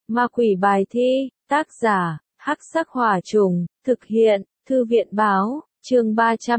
Ma quỷ bài thi, tác giả, Hắc Sắc Hỏa Trùng, thực hiện, Thư viện báo, chương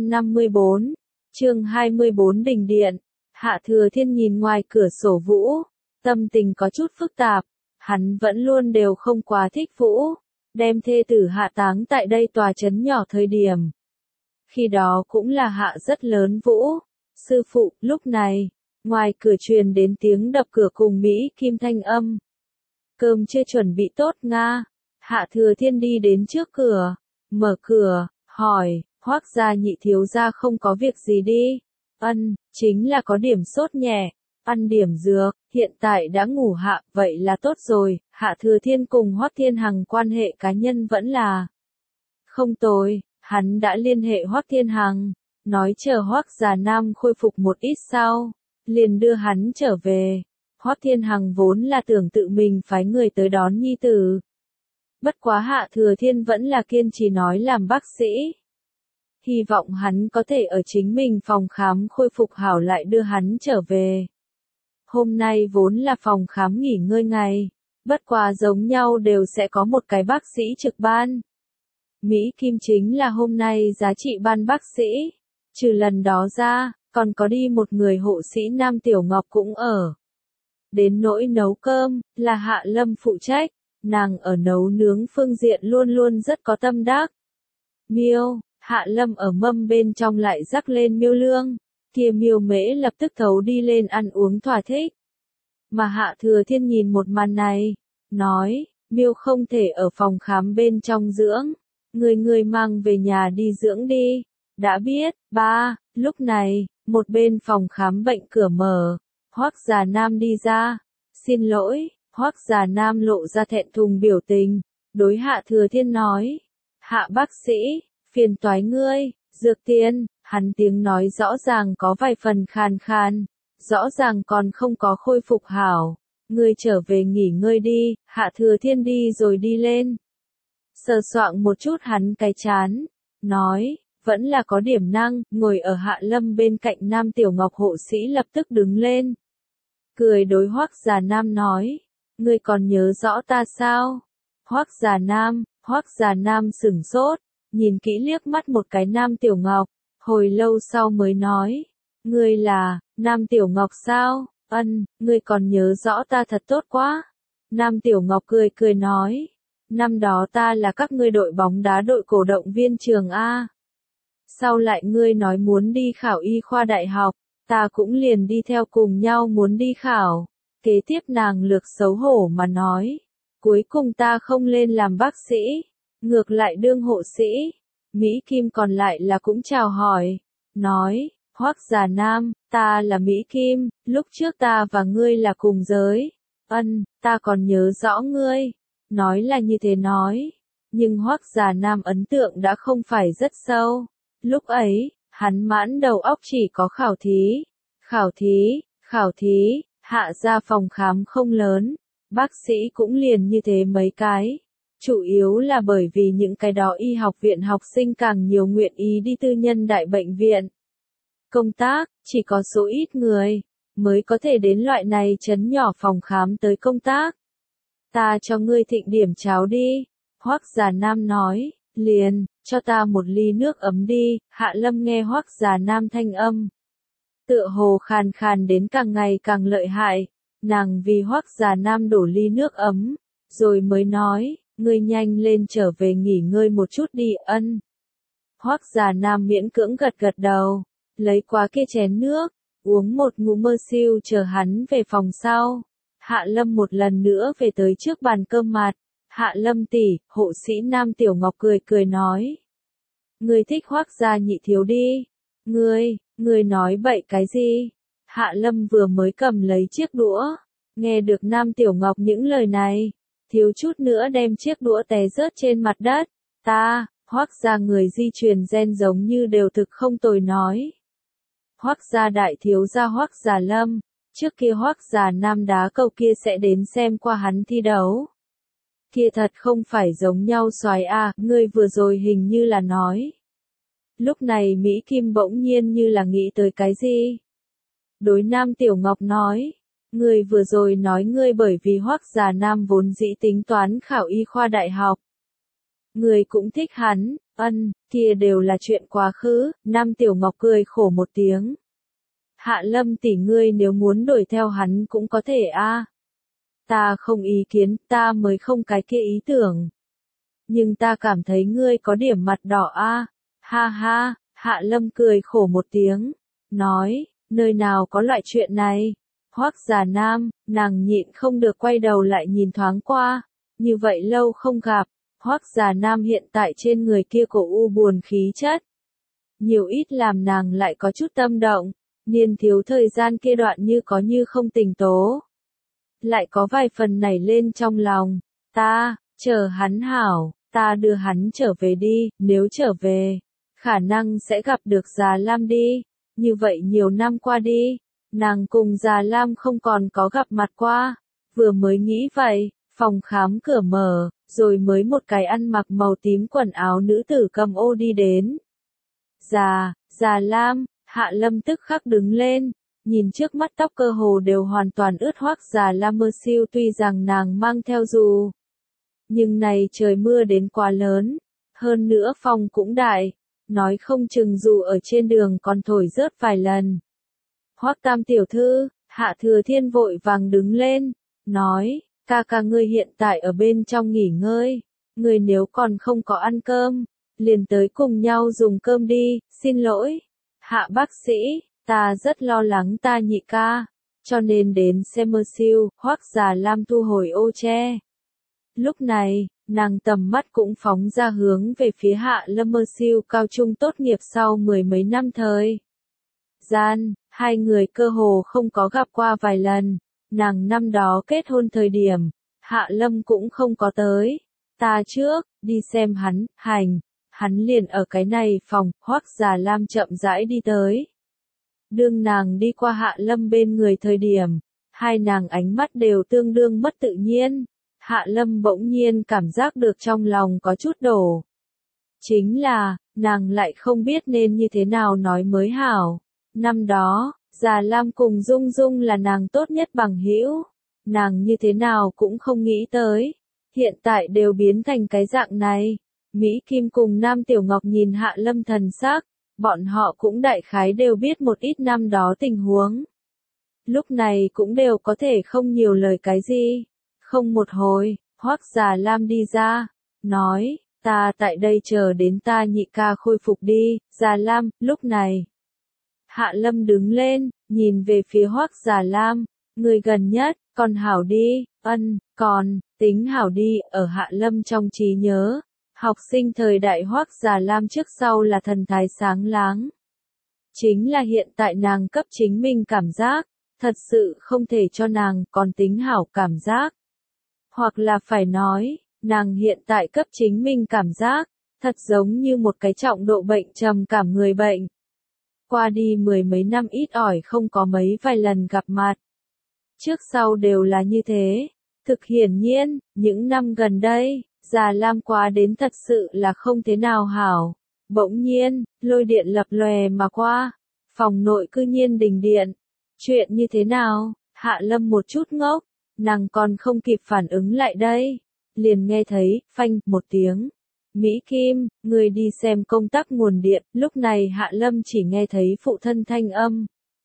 354, chương 24 Đình Điện. Hạ Thừa Thiên nhìn ngoài cửa sổ Vũ, tâm tình có chút phức tạp, hắn vẫn luôn đều không quá thích Vũ, đem thê tử hạ táng tại đây tòa trấn nhỏ thời điểm. Khi đó cũng là hạ rất lớn Vũ, sư phụ, lúc này, ngoài cửa truyền đến tiếng đập cửa cùng Mỹ Kim thanh âm. Cơm chưa chuẩn bị tốt Nga. Hạ Thừa Thiên đi đến trước cửa, mở cửa, hỏi, Hoắc gia nhị thiếu gia không có việc gì đi. Chính là có điểm sốt nhẹ, ăn điểm dược, hiện tại đã ngủ hạ, vậy là tốt rồi. Hạ Thừa Thiên cùng Hoắc Thiên Hằng quan hệ cá nhân vẫn là không tồi, hắn đã liên hệ Hoắc Thiên Hằng, nói chờ Hoắc Già Nam khôi phục một ít sau, liền đưa hắn trở về. Hoắc Thiên Hằng vốn là tưởng tự mình phái người tới đón nhi tử. Bất quá Hạ Thừa Thiên vẫn là kiên trì nói làm bác sĩ. Hy vọng hắn có thể ở chính mình phòng khám khôi phục hảo lại đưa hắn trở về. Hôm nay vốn là phòng khám nghỉ ngơi ngày, bất quá giống nhau đều sẽ có một cái bác sĩ trực ban. Mỹ Kim chính là hôm nay giá trị ban bác sĩ. Trừ lần đó ra, còn có đi một người hộ sĩ Nam Tiểu Ngọc cũng ở. Đến nỗi nấu cơm, là Hạ Lâm phụ trách, nàng ở nấu nướng phương diện luôn luôn rất có tâm đắc. Miêu, Hạ Lâm ở mâm bên trong lại rắc lên miêu lương, kia miêu mễ lập tức thấu đi lên ăn uống thỏa thích. Mà Hạ Thừa Thiên nhìn một màn này, nói, miêu không thể ở phòng khám bên trong dưỡng, người mang về nhà đi dưỡng đi. Đã biết, ba. Lúc này, một bên phòng khám bệnh cửa mở. Hoắc Già Nam đi ra. Xin lỗi, Hoắc Già Nam lộ ra thẹn thùng biểu tình, đối Hạ Thừa Thiên nói. Hạ bác sĩ, phiền toái ngươi, dược tiên, hắn tiếng nói rõ ràng có vài phần khàn khàn, rõ ràng còn không có khôi phục hảo. Ngươi trở về nghỉ ngơi đi. Hạ Thừa Thiên đi rồi đi lên. Sờ soạng một chút hắn cái chán, nói. Vẫn là có điểm năng, ngồi ở Hạ Lâm bên cạnh Nam Tiểu Ngọc hộ sĩ lập tức đứng lên. Cười đối Hoắc Già Nam nói, ngươi còn nhớ rõ ta sao? Hoắc Già Nam sửng sốt, nhìn kỹ liếc mắt một cái Nam Tiểu Ngọc, hồi lâu sau mới nói, ngươi là, Nam Tiểu Ngọc sao? Ngươi còn nhớ rõ ta thật tốt quá. Nam Tiểu Ngọc cười nói, năm đó ta là các ngươi đội bóng đá đội cổ động viên trường A. Sau lại ngươi nói muốn đi khảo y khoa đại học, ta cũng liền đi theo cùng nhau muốn đi khảo. Kế tiếp nàng lược xấu hổ mà nói, cuối cùng ta không lên làm bác sĩ, ngược lại đương hộ sĩ. Mỹ Kim còn lại là cũng chào hỏi, nói, Hoắc Già Nam, ta là Mỹ Kim, lúc trước ta và ngươi là cùng giới. Ta còn nhớ rõ ngươi. Nói là như thế nói, nhưng Hoắc Già Nam ấn tượng đã không phải rất sâu. Lúc ấy, hắn mãn đầu óc chỉ có khảo thí, Hạ ra phòng khám không lớn, bác sĩ cũng liền như thế mấy cái. Chủ yếu là bởi vì những cái đó y học viện học sinh càng nhiều nguyện ý đi tư nhân đại bệnh viện. Công tác, chỉ có số ít người, mới có thể đến loại này trấn nhỏ phòng khám tới công tác. Ta cho ngươi thịnh điểm cháo đi, Hoắc Già Nam nói, liền, cho ta một ly nước ấm đi. Hạ Lâm nghe Hoắc Già Nam thanh âm, tựa hồ khàn khàn đến càng ngày càng lợi hại, nàng vì Hoắc Già Nam đổ ly nước ấm, rồi mới nói, ngươi nhanh lên trở về nghỉ ngơi một chút đi. Hoắc Già Nam miễn cưỡng gật đầu, lấy qua kia chén nước, uống một ngụm mơ siêu chờ hắn về phòng sau. Hạ Lâm một lần nữa về tới trước bàn cơm mặt. Hạ Lâm tỷ, hộ sĩ Nam Tiểu Ngọc cười nói. Ngươi thích Hoắc gia nhị thiếu đi. Ngươi nói bậy cái gì? Hạ Lâm vừa mới cầm lấy chiếc đũa. Nghe được Nam Tiểu Ngọc những lời này, thiếu chút nữa đem chiếc đũa té rớt trên mặt đất. Hoắc gia người di truyền gen giống như đều thực không tồi nói. Hoắc gia đại thiếu gia Hoắc Già Lâm, trước kia Hoắc Già Nam đá cầu kia sẽ đến xem qua hắn thi đấu. Kia thật không phải giống nhau soái a, ngươi vừa rồi hình như là nói. Lúc này Mỹ Kim bỗng nhiên như là nghĩ tới cái gì. Đối Nam Tiểu Ngọc nói, Ngươi vừa rồi nói ngươi bởi vì Hoắc Già Nam vốn dĩ tính toán khảo y khoa đại học. Ngươi cũng thích hắn, kia đều là chuyện quá khứ, Nam Tiểu Ngọc cười khổ một tiếng. Hạ Lâm tỷ ngươi nếu muốn đuổi theo hắn cũng có thể a. Ta không ý kiến, ta mới không cái kia ý tưởng. Nhưng ta cảm thấy ngươi có điểm mặt đỏ a. Ha ha, Hạ Lâm cười khổ một tiếng, nói, nơi nào có loại chuyện này. Hoắc Già Nam, nàng nhịn không được quay đầu lại nhìn thoáng qua, như vậy lâu không gặp, Hoắc Già Nam hiện tại trên người kia cổ u buồn khí chất. Nhiều ít làm nàng lại có chút tâm động, niên thiếu thời gian kia đoạn như có như không tình tố. Lại có vài phần nảy lên trong lòng, chờ hắn hảo, ta đưa hắn trở về đi, nếu trở về, khả năng sẽ gặp được Già Lam đi, như vậy nhiều năm qua đi. Nàng cùng Già Lam không còn có gặp mặt qua, vừa mới nghĩ vậy, phòng khám cửa mở, rồi mới một cái ăn mặc màu tím quần áo nữ tử cầm ô đi đến. Già Lam, Hạ Lâm tức khắc đứng lên, nhìn trước mắt tóc cơ hồ đều hoàn toàn ướt Hoắc Già Lam mơ siêu tuy rằng nàng mang theo dù. Nhưng này trời mưa đến quá lớn, hơn nữa phòng cũng đại, nói không chừng dù ở trên đường còn thổi rớt vài lần. Hoắc Tam tiểu thư, Hạ Thừa Thiên vội vàng đứng lên, nói, ca ngươi hiện tại ở bên trong nghỉ ngơi, ngươi nếu còn không có ăn cơm, liền tới cùng nhau dùng cơm đi, xin lỗi. Hạ bác sĩ, ta rất lo lắng ta nhị ca, cho nên đến xem mơ siêu, Hoắc Già Lam thu hồi ô che. Lúc này, nàng tầm mắt cũng phóng ra hướng về phía Hạ Lâm mơ siêu cao trung tốt nghiệp sau mười mấy năm thời gian, hai người cơ hồ không có gặp qua vài lần, nàng năm đó kết hôn thời điểm, Hạ Lâm cũng không có tới, ta trước, đi xem hắn liền ở cái này phòng, Hoắc Già Lam chậm rãi đi tới. Đương nàng đi qua Hạ Lâm bên người thời điểm, hai nàng ánh mắt đều tương đương mất tự nhiên, Hạ Lâm bỗng nhiên cảm giác được trong lòng có chút đổ. Chính là, nàng lại không biết nên như thế nào nói mới hảo. Năm đó, Già Lam cùng Dung Dung là nàng tốt nhất bằng hữu, nàng như thế nào cũng không nghĩ tới, hiện tại đều biến thành cái dạng này. Mỹ Kim cùng Nam Tiểu Ngọc nhìn Hạ Lâm thần sắc, bọn họ cũng đại khái đều biết một ít năm đó tình huống. Lúc này cũng đều có thể không nhiều lời cái gì. Không một hồi, Hoắc Già Lam đi ra, nói, ta tại đây chờ đến ta nhị ca khôi phục đi, Già Lam, lúc này. Hạ Lâm đứng lên, nhìn về phía Hoắc Già Lam, người gần nhất, còn hảo đi, còn, tính hảo đi, ở Hạ Lâm trong trí nhớ. Học sinh thời đại Hoắc Già Lam trước sau là thần thái sáng láng. Chính là hiện tại nàng cấp chính mình cảm giác, thật sự không thể cho nàng còn tính hảo cảm giác. Hoặc là phải nói, nàng hiện tại cấp chính mình cảm giác, thật giống như một cái trọng độ bệnh trầm cảm người bệnh. Qua đi mười mấy năm ít ỏi không có mấy vài lần gặp mặt. Trước sau đều là như thế. Thực hiển nhiên, những năm gần đây, Già Lam quá đến thật sự là không thế nào hảo. Bỗng nhiên, lôi điện lập lòe mà qua. Phòng nội cư nhiên đình điện. Chuyện như thế nào? Hạ Lâm một chút ngốc. Nàng còn không kịp phản ứng lại đây. Liền nghe thấy, phanh, một tiếng. Mỹ Kim, người đi xem công tắc nguồn điện. Lúc này Hạ Lâm chỉ nghe thấy phụ thân thanh âm.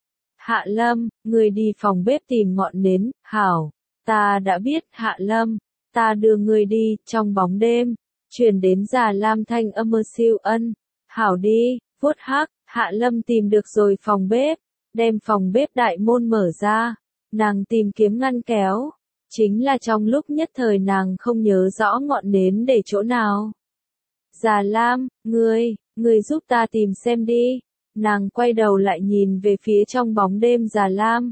Hạ Lâm, người đi phòng bếp tìm ngọn nến. Hảo. Ta đã biết, Hạ Lâm. Ta đưa người đi, trong bóng đêm. Truyền đến Già Lam thanh âm mơ siêu Hảo đi, vuốt hắc. Hạ Lâm tìm được rồi phòng bếp. Đem phòng bếp đại môn mở ra. Nàng tìm kiếm ngăn kéo. Chính là trong lúc nhất thời nàng không nhớ rõ ngọn nến để chỗ nào. Già Lam, ngươi giúp ta tìm xem đi. Nàng quay đầu lại nhìn về phía trong bóng đêm Già Lam.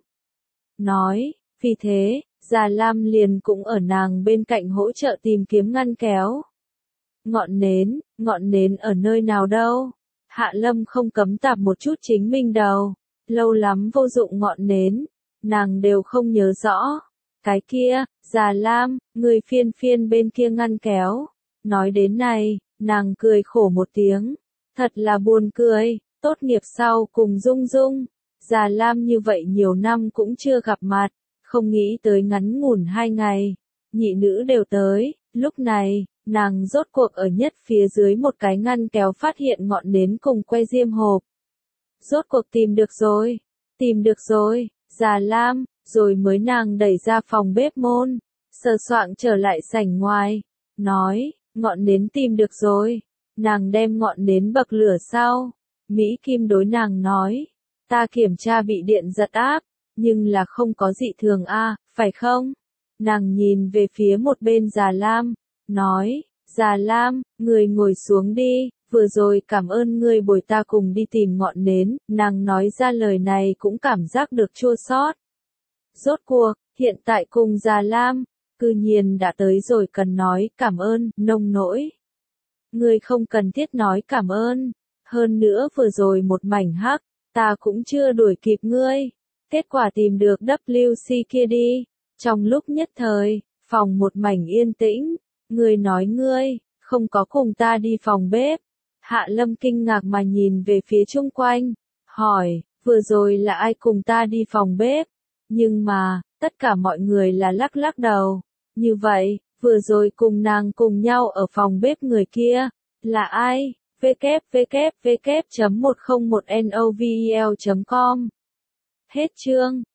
Nói, vì thế, Già Lam liền cũng ở nàng bên cạnh hỗ trợ tìm kiếm ngăn kéo. Ngọn nến ở nơi nào đâu? Hạ Lâm không cấm tạp một chút chính mình đầu. Lâu lắm vô dụng ngọn nến, nàng đều không nhớ rõ. Cái kia, Già Lam, người phiên bên kia ngăn kéo. Nói đến này, nàng cười khổ một tiếng. Thật là buồn cười, tốt nghiệp sau cùng Dung Dung. Già Lam như vậy nhiều năm cũng chưa gặp mặt. Không nghĩ tới ngắn ngủn 2 ngày, nhị nữ đều tới, lúc này, nàng rốt cuộc ở nhất phía dưới một cái ngăn kéo phát hiện ngọn nến cùng que diêm hộp. Rốt cuộc tìm được rồi, Già Lam, rồi mới nàng đẩy ra phòng bếp môn, sờ soạng trở lại sảnh ngoài, nói, ngọn nến tìm được rồi, nàng đem ngọn nến bậc lửa sau, Mỹ Kim đối nàng nói, ta kiểm tra bị điện giật áp, nhưng là không có dị thường a, phải không? Nàng nhìn về phía một bên Già Lam, nói, Già Lam, người ngồi xuống đi, vừa rồi cảm ơn ngươi bồi ta cùng đi tìm ngọn nến, nàng nói ra lời này cũng cảm giác được chua xót. Rốt cuộc, hiện tại cùng Già Lam, cư nhiên đã tới rồi cần nói cảm ơn, nông nỗi. Ngươi không cần thiết nói cảm ơn, hơn nữa vừa rồi một mảnh hắc, ta cũng chưa đuổi kịp ngươi, kết quả tìm được WC kia đi, trong lúc nhất thời, phòng một mảnh yên tĩnh, ngươi nói ngươi, không có cùng ta đi phòng bếp. Hạ Lâm kinh ngạc mà nhìn về phía chung quanh, hỏi, vừa rồi là ai cùng ta đi phòng bếp? Nhưng mà, tất cả mọi người là lắc lắc đầu. Như vậy, vừa rồi cùng nàng cùng nhau ở phòng bếp người kia, là ai? www.101novel.com Hết chương.